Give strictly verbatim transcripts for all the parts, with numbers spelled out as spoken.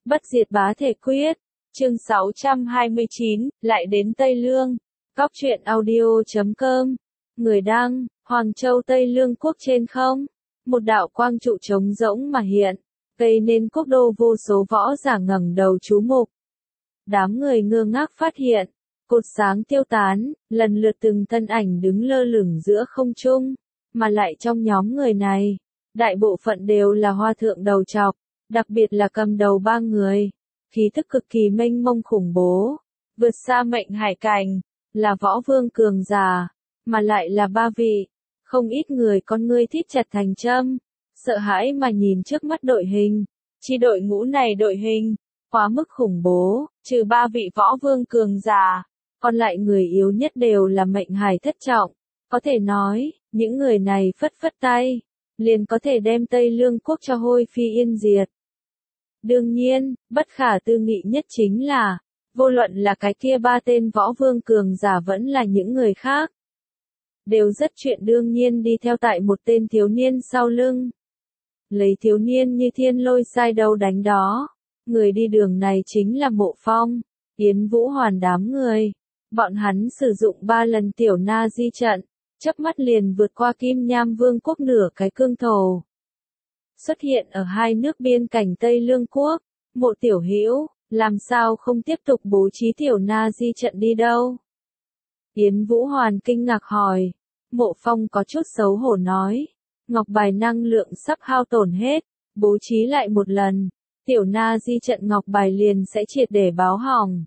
Bất diệt bá thể quyết. Chương sáu trăm hai mươi chín, lại đến Tây Lương. Góc truyện audio chấm com. Người đăng, Hoàng Châu Tây Lương quốc trên không. Một đạo quang trụ trống rỗng mà hiện, gây nên quốc đô vô số võ giả ngẩng đầu chú mục. Đám người ngơ ngác phát hiện, cột sáng tiêu tán, lần lượt từng thân ảnh đứng lơ lửng giữa không trung, mà lại trong nhóm người này, đại bộ phận đều là hoa thượng đầu trọc, đặc biệt là cầm đầu ba người, khí tức cực kỳ mênh mông khủng bố, vượt xa mệnh hải cảnh, là võ vương cường giả, mà lại là ba vị, không ít người con ngươi thít chặt thành châm, sợ hãi mà nhìn trước mắt đội hình, chi đội ngũ này đội hình, quá mức khủng bố, trừ ba vị võ vương cường giả, còn lại người yếu nhất đều là mệnh hải thất trọng, có thể nói, những người này phất phất tay, liền có thể đem Tây Lương quốc cho hôi phi yên diệt. Đương nhiên, bất khả tư nghị nhất chính là, vô luận là cái kia ba tên võ vương cường giả vẫn là những người khác, đều rất chuyện đương nhiên đi theo tại một tên thiếu niên sau lưng. Lấy thiếu niên như thiên lôi sai đâu đánh đó, người đi đường này chính là Mộ Phong, Yến Vũ Hoàn đám người. Bọn hắn sử dụng ba lần tiểu na di trận, chớp mắt liền vượt qua Kim Nham Vương quốc nửa cái cương thổ. Xuất hiện ở hai nước biên cảnh Tây Lương quốc, Mộ tiểu hữu, làm sao không tiếp tục bố trí tiểu na di trận đi đâu? Yến Vũ Hoàn kinh ngạc hỏi. Mộ Phong có chút xấu hổ nói, ngọc bài năng lượng sắp hao tổn hết, bố trí lại một lần, tiểu na di trận ngọc bài liền sẽ triệt để báo hỏng.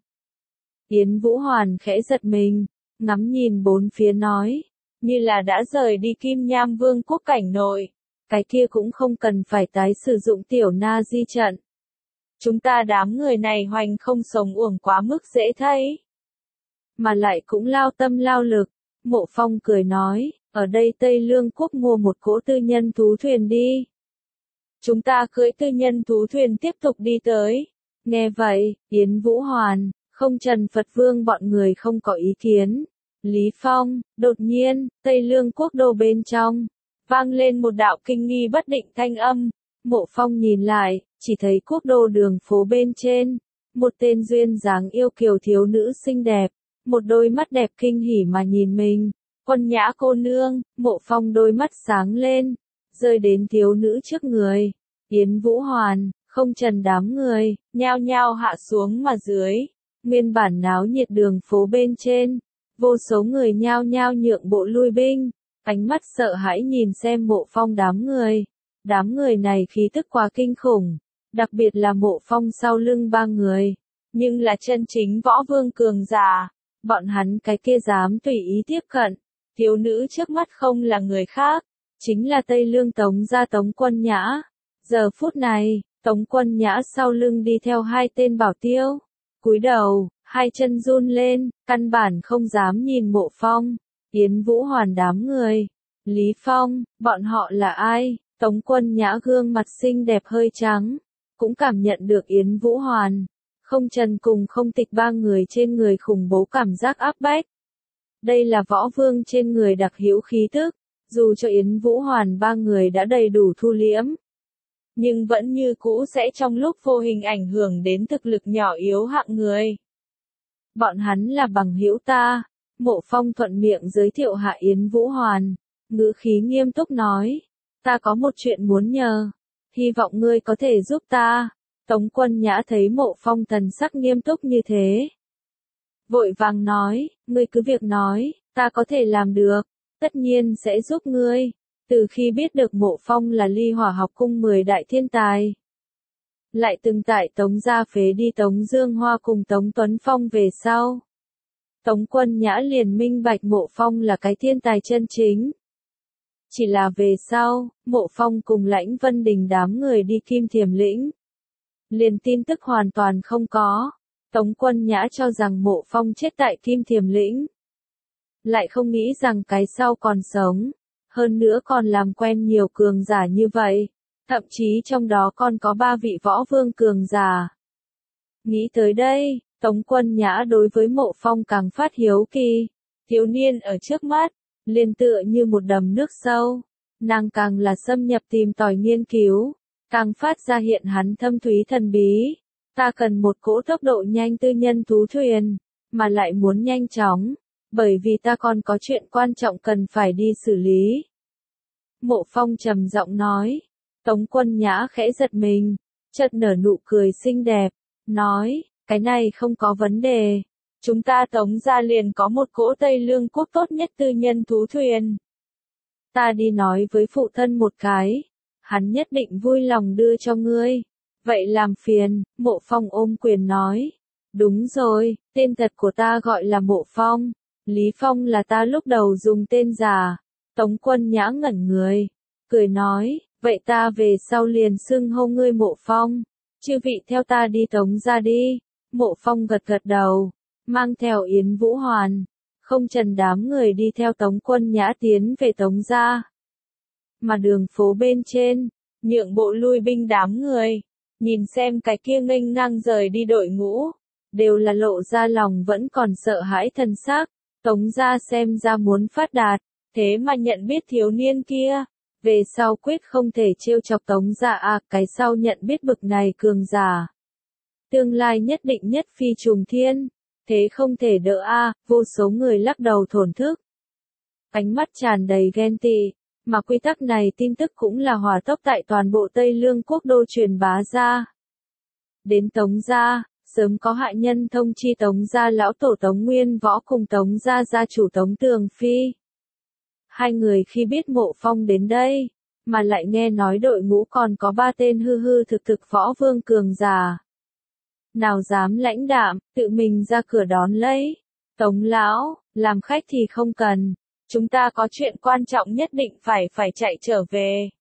Yến Vũ Hoàn khẽ giật mình, ngắm nhìn bốn phía nói, như là đã rời đi Kim Nham Vương quốc cảnh nội, cái kia cũng không cần phải tái sử dụng tiểu na di trận. Chúng ta đám người này hoành không sống uổng quá mức dễ thấy, mà lại cũng lao tâm lao lực. Mộ Phong cười nói, ở đây Tây Lương quốc mua một cỗ tư nhân thú thuyền đi. Chúng ta cưỡi tư nhân thú thuyền tiếp tục đi tới. Nghe vậy, Yến Vũ Hoàn, không Trần Phật Vương bọn người không có ý kiến. Lý Phong, đột nhiên, Tây Lương quốc đô bên trong, vang lên một đạo kinh nghi bất định thanh âm. Mộ Phong nhìn lại, chỉ thấy quốc đô đường phố bên trên, một tên duyên dáng yêu kiều thiếu nữ xinh đẹp, một đôi mắt đẹp kinh hỉ mà nhìn mình. Quân nhã cô nương, Mộ Phong đôi mắt sáng lên, rơi đến thiếu nữ trước người. Yến Vũ Hoàn, không Trần đám người, nhao nhao hạ xuống mà dưới. Nguyên bản náo nhiệt đường phố bên trên, vô số người nhao nhao nhượng bộ lui binh, ánh mắt sợ hãi nhìn xem Mộ Phong đám người. Đám người này khí tức quá kinh khủng, đặc biệt là Mộ Phong sau lưng ba người, nhưng là chân chính võ vương cường giả, bọn hắn cái kia dám tùy ý tiếp cận. Thiếu nữ trước mắt không là người khác, chính là Tây Lương Tống gia Tống Quân Nhã. Giờ phút này, Tống Quân Nhã sau lưng đi theo hai tên bảo tiêu, cúi đầu, hai chân run lên, căn bản không dám nhìn Mộ Phong, Yến Vũ Hoàn đám người. Lý Phong, bọn họ là ai? Tống Quân Nhã gương mặt xinh đẹp hơi trắng, cũng cảm nhận được Yến Vũ Hoàn, không Trần cùng không Tịch ba người trên người khủng bố cảm giác áp bách. Đây là võ vương trên người đặc hữu khí tức, dù cho Yến Vũ Hoàn ba người đã đầy đủ thu liễm, nhưng vẫn như cũ sẽ trong lúc vô hình ảnh hưởng đến thực lực nhỏ yếu hạng người. Bọn hắn là bằng hữu ta. Mộ Phong thuận miệng giới thiệu hạ Yến Vũ Hoàn, ngữ khí nghiêm túc nói, ta có một chuyện muốn nhờ, hy vọng ngươi có thể giúp ta. Tống Quân Nhã thấy Mộ Phong thần sắc nghiêm túc như thế, vội vàng nói, ngươi cứ việc nói, ta có thể làm được, tất nhiên sẽ giúp ngươi. Từ khi biết được Mộ Phong là Ly Hỏa học cung mười đại thiên tài, lại từng tại Tống gia phế đi Tống Dương Hoa cùng Tống Tuấn Phong về sau, Tống Quân Nhã liền minh bạch Mộ Phong là cái thiên tài chân chính. Chỉ là về sau, Mộ Phong cùng Lãnh Vân Đình đám người đi Kim Thiềm Lĩnh, liền tin tức hoàn toàn không có. Tống Quân Nhã cho rằng Mộ Phong chết tại Kim Thiềm Lĩnh, lại không nghĩ rằng cái sau còn sống, hơn nữa còn làm quen nhiều cường giả như vậy, thậm chí trong đó còn có ba vị võ vương cường giả. Nghĩ tới đây, Tống Quân Nhã đối với Mộ Phong càng phát hiếu kỳ, thiếu niên ở trước mắt, liền tựa như một đầm nước sâu, nàng càng là xâm nhập tìm tòi nghiên cứu, càng phát ra hiện hắn thâm thúy thần bí. Ta cần một cỗ tốc độ nhanh tư nhân thú thuyền, mà lại muốn nhanh chóng, bởi vì ta còn có chuyện quan trọng cần phải đi xử lý. Mộ Phong trầm giọng nói. Tống Quân Nhã khẽ giật mình, chợt nở nụ cười xinh đẹp, nói, cái này không có vấn đề. Chúng ta Tống gia liền có một cỗ Tây Lương quốc tốt nhất tư nhân thú thuyền. Ta đi nói với phụ thân một cái, hắn nhất định vui lòng đưa cho ngươi. Vậy làm phiền, Mộ Phong ôm quyền nói. Đúng rồi, tên thật của ta gọi là Mộ Phong, Lý Phong là ta lúc đầu dùng tên giả. Tống Quân Nhã ngẩn người, cười nói, vậy ta về sau liền xưng hô ngươi Mộ Phong, chư vị theo ta đi Tống gia đi. Mộ Phong gật gật đầu, mang theo Yến Vũ Hoàn, không trần đám người đi theo Tống Quân Nhã tiến về Tống gia. Mà đường phố bên trên, nhượng bộ lui binh đám người, nhìn xem cái kia nghênh ngang rời đi đội ngũ, đều là lộ ra lòng vẫn còn sợ hãi thần sắc. Tống gia xem ra muốn phát đạt, thế mà nhận biết thiếu niên kia, về sau quyết không thể trêu chọc Tống gia à, cái sau nhận biết bực này cường giả. Tương lai nhất định nhất phi trùng thiên, thế không thể đỡ a, à, vô số người lắc đầu thổn thức. Ánh mắt tràn đầy ghen tị, mà quy tắc này tin tức cũng là hỏa tốc tại toàn bộ Tây Lương quốc đô truyền bá ra. Đến Tống gia, sớm có hạ nhân thông chi Tống gia lão tổ Tống Nguyên Võ cùng Tống gia gia chủ Tống Tường Phi. Hai người khi biết Mộ Phong đến đây, mà lại nghe nói đội ngũ còn có ba tên hư hư thực thực võ vương cường giả. Nào dám lãnh đạm, tự mình ra cửa đón lấy. Tống lão, làm khách thì không cần, chúng ta có chuyện quan trọng nhất định phải phải chạy trở về.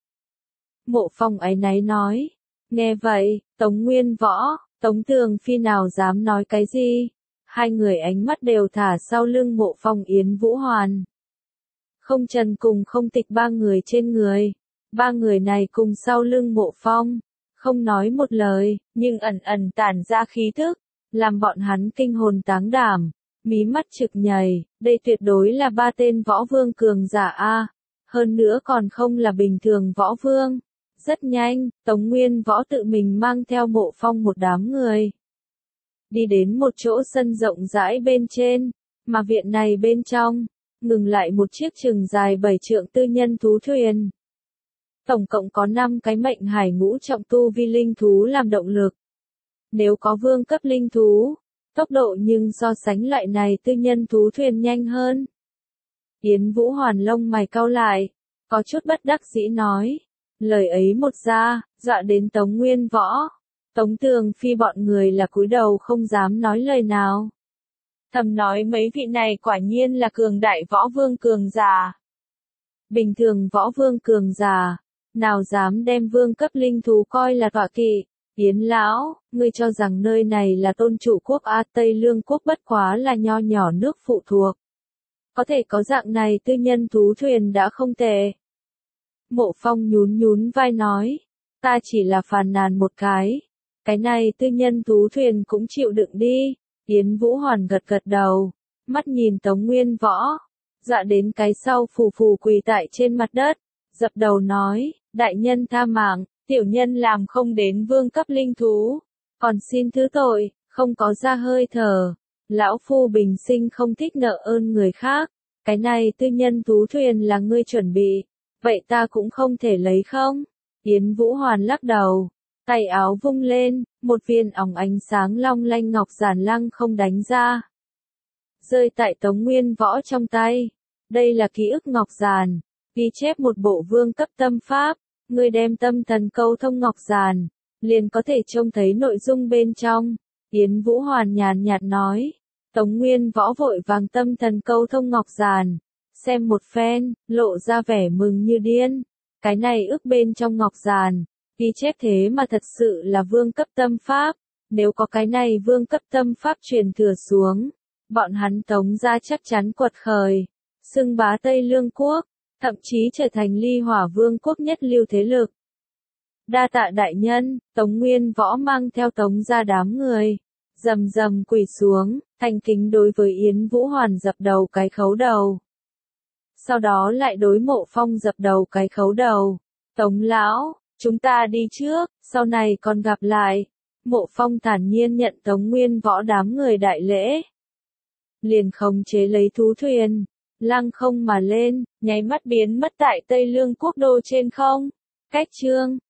Mộ Phong áy náy nói. Nghe vậy, Tống Nguyên Võ, Tống Tường Phi nào dám nói cái gì. Hai người ánh mắt đều thả sau lưng Mộ Phong Yến Vũ Hoàn. Không trần cùng không tịch ba người trên người. Ba người này cùng sau lưng Mộ Phong, không nói một lời, nhưng ẩn ẩn tản ra khí thức, làm bọn hắn kinh hồn táng đảm, mí mắt trực nhảy, đây tuyệt đối là ba tên võ vương cường giả a, hơn nữa còn không là bình thường võ vương. Rất nhanh, Tống Nguyên Võ tự mình mang theo Mộ Phong một đám người, đi đến một chỗ sân rộng rãi bên trên, mà viện này bên trong, ngừng lại một chiếc chừng dài bảy trượng tư nhân thú thuyền. Tổng cộng có năm cái mệnh hải ngũ trọng tu vi linh thú làm động lực. Nếu có vương cấp linh thú, tốc độ nhưng so sánh loại này tư nhân thú thuyền nhanh hơn. Yến Vũ Hoàn lông mày cau lại, có chút bất đắc dĩ nói. Lời ấy một ra, dọa đến Tống Nguyên Võ. Tống Tường Phi bọn người là cúi đầu không dám nói lời nào. Thầm nói mấy vị này quả nhiên là cường đại võ vương cường giả. Bình thường võ vương cường giả, nào dám đem vương cấp linh thú coi là tọa kỵ. Yến lão, ngươi cho rằng nơi này là tôn chủ quốc A, Tây Lương quốc bất quá là nho nhỏ nước phụ thuộc. Có thể có dạng này tư nhân thú thuyền đã không tệ. Mộ Phong nhún nhún vai nói, ta chỉ là phàn nàn một cái, cái này tư nhân thú thuyền cũng chịu đựng đi. Yến Vũ Hoàn gật gật đầu, mắt nhìn Tống Nguyên Võ, dọa đến cái sau phù phù quỳ tại trên mặt đất, dập đầu nói, đại nhân tha mạng, tiểu nhân làm không đến vương cấp linh thú, còn xin thứ tội, không có ra hơi thở. Lão phu bình sinh không thích nợ ơn người khác, cái này tư nhân thú thuyền là ngươi chuẩn bị, vậy ta cũng không thể lấy không? Yến Vũ Hoàn lắc đầu, tay áo vung lên, một viên óng ánh sáng long lanh ngọc giản lăng không đánh ra, rơi tại Tống Nguyên Võ trong tay. Đây là ký ức ngọc giản, ghi chép một bộ vương cấp tâm pháp, ngươi đem tâm thần câu thông ngọc giản, liền có thể trông thấy nội dung bên trong. Yến Vũ Hoàn nhàn nhạt nói. Tống Nguyên Võ vội vàng tâm thần câu thông ngọc giản, xem một phen, lộ ra vẻ mừng như điên. Cái này ước bên trong ngọc giản, ghi chép thế mà thật sự là vương cấp tâm pháp. Nếu có cái này vương cấp tâm pháp truyền thừa xuống, bọn hắn Tống gia chắc chắn quật khởi, xưng bá Tây Lương quốc, thậm chí trở thành ly hỏa vương quốc nhất lưu thế lực. Đa tạ đại nhân, Tống Nguyên Võ mang theo Tống gia đám người, rầm rầm quỳ xuống, thành kính đối với Yến Vũ Hoàn dập đầu cái khấu đầu. Sau đó lại đối Mộ Phong dập đầu cái khấu đầu. Tống lão, chúng ta đi trước, sau này còn gặp lại. Mộ Phong thản nhiên nhận Tống Nguyên Võ đám người đại lễ. Liền khống chế lấy thú thuyền, lăng không mà lên, nháy mắt biến mất tại Tây Lương quốc đô trên không. Cách chương